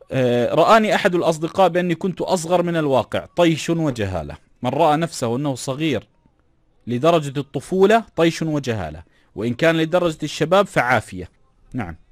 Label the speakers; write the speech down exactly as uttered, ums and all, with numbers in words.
Speaker 1: آه، رآني أحد الأصدقاء بأني كنت أصغر من الواقع، طيش وجهالة. من رأى نفسه أنه صغير لدرجة الطفولة طيش وجهالة، وإن كان لدرجة الشباب فعافية. نعم.